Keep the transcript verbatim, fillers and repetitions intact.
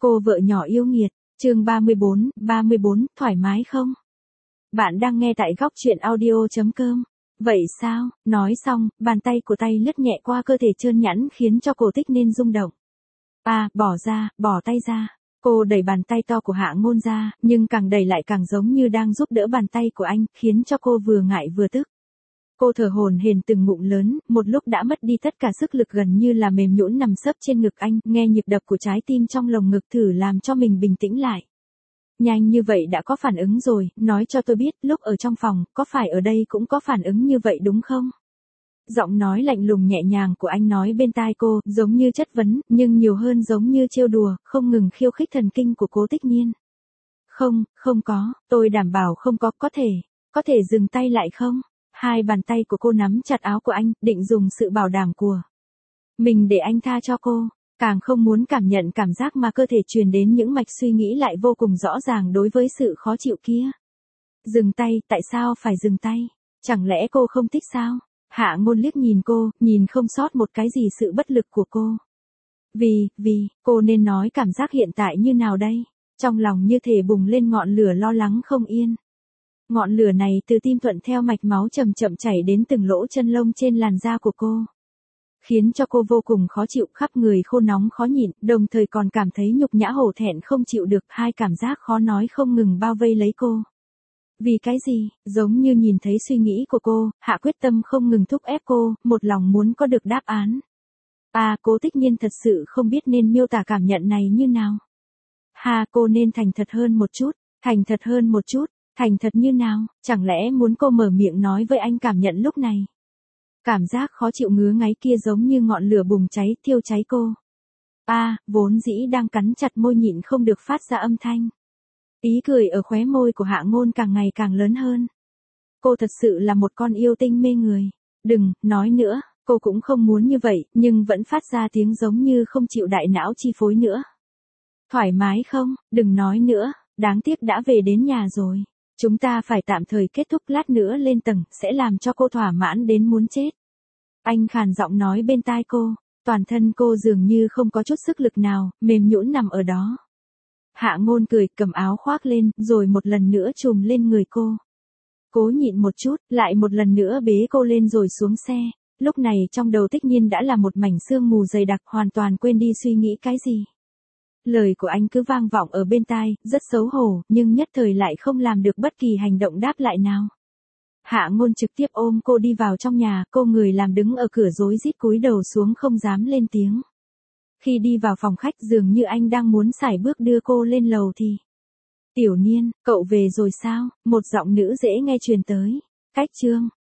Cô vợ nhỏ yêu nghiệt, chương ba mươi bốn, ba mươi bốn, thoải mái không? Bạn đang nghe tại góc truyện audio.com. Vậy sao? Nói xong, bàn tay của tay lướt nhẹ qua cơ thể trơn nhẵn khiến cho cổ Tích Niên rung động. À, bỏ ra, bỏ tay ra. Cô đẩy bàn tay to của Hạ Ngôn ra, nhưng càng đẩy lại càng giống như đang giúp đỡ bàn tay của anh, khiến cho cô vừa ngại vừa tức. Cô thở hổn hển từng ngụm lớn, một lúc đã mất đi tất cả sức lực, gần như là mềm nhũn nằm sấp trên ngực anh, nghe nhịp đập của trái tim trong lồng ngực thử làm cho mình bình tĩnh lại. Nhanh như vậy đã có phản ứng rồi, nói cho tôi biết, lúc ở trong phòng, có phải ở đây cũng có phản ứng như vậy đúng không? Giọng nói lạnh lùng nhẹ nhàng của anh nói bên tai cô, giống như chất vấn, nhưng nhiều hơn giống như trêu đùa, không ngừng khiêu khích thần kinh của Cố Tích Niên. Không, không có, tôi đảm bảo không có, có thể, có thể dừng tay lại không? Hai bàn tay của cô nắm chặt áo của anh, định dùng sự bảo đảm của mình để anh tha cho cô, càng không muốn cảm nhận cảm giác mà cơ thể truyền đến những mạch suy nghĩ lại vô cùng rõ ràng đối với sự khó chịu kia. Dừng tay, tại sao phải dừng tay? Chẳng lẽ cô không thích sao? Hạ Ngôn liếc nhìn cô, nhìn không sót một cái gì sự bất lực của cô. Vì, vì, cô nên nói cảm giác hiện tại như nào đây? Trong lòng như thể bùng lên ngọn lửa lo lắng không yên. Ngọn lửa này từ tim thuận theo mạch máu chậm chậm chảy đến từng lỗ chân lông trên làn da của cô. Khiến cho cô vô cùng khó chịu, khắp người khô nóng khó nhịn, đồng thời còn cảm thấy nhục nhã hổ thẹn không chịu được, hai cảm giác khó nói không ngừng bao vây lấy cô. Vì cái gì? Giống như nhìn thấy suy nghĩ của cô, Hạ quyết tâm không ngừng thúc ép cô, một lòng muốn có được đáp án. À, Cố Tích Niên thật sự không biết nên miêu tả cảm nhận này như nào. Hà, cô nên thành thật hơn một chút, thành thật hơn một chút. Thành thật như nào, chẳng lẽ muốn cô mở miệng nói với anh cảm nhận lúc này? Cảm giác khó chịu ngứa ngáy kia giống như ngọn lửa bùng cháy, thiêu cháy cô. À, vốn dĩ đang cắn chặt môi nhịn không được phát ra âm thanh. Ý cười ở khóe môi của Hạ Ngôn càng ngày càng lớn hơn. Cô thật sự là một con yêu tinh mê người. Đừng, nói nữa, cô cũng không muốn như vậy, nhưng vẫn phát ra tiếng giống như không chịu đại não chi phối nữa. Thoải mái không, đừng nói nữa, đáng tiếc đã về đến nhà rồi. Chúng ta phải tạm thời kết thúc, lát nữa lên tầng, sẽ làm cho cô thỏa mãn đến muốn chết. Anh khàn giọng nói bên tai cô, toàn thân cô dường như không có chút sức lực nào, mềm nhũn nằm ở đó. Hạ Ngôn cười, cầm áo khoác lên, rồi một lần nữa trùm lên người cô. Cố nhịn một chút, lại một lần nữa bế cô lên rồi xuống xe. Lúc này trong đầu Tích Niên đã là một mảnh sương mù dày đặc, hoàn toàn quên đi suy nghĩ cái gì. Lời của anh cứ vang vọng ở bên tai, rất xấu hổ, nhưng nhất thời lại không làm được bất kỳ hành động đáp lại nào. Hạ Ngôn trực tiếp ôm cô đi vào trong nhà, cô người làm đứng ở cửa rối rít cúi đầu xuống không dám lên tiếng. Khi đi vào phòng khách dường như anh đang muốn sải bước đưa cô lên lầu thì... Tiểu Niên, cậu về rồi sao? Một giọng nữ dễ nghe truyền tới. Cách chương.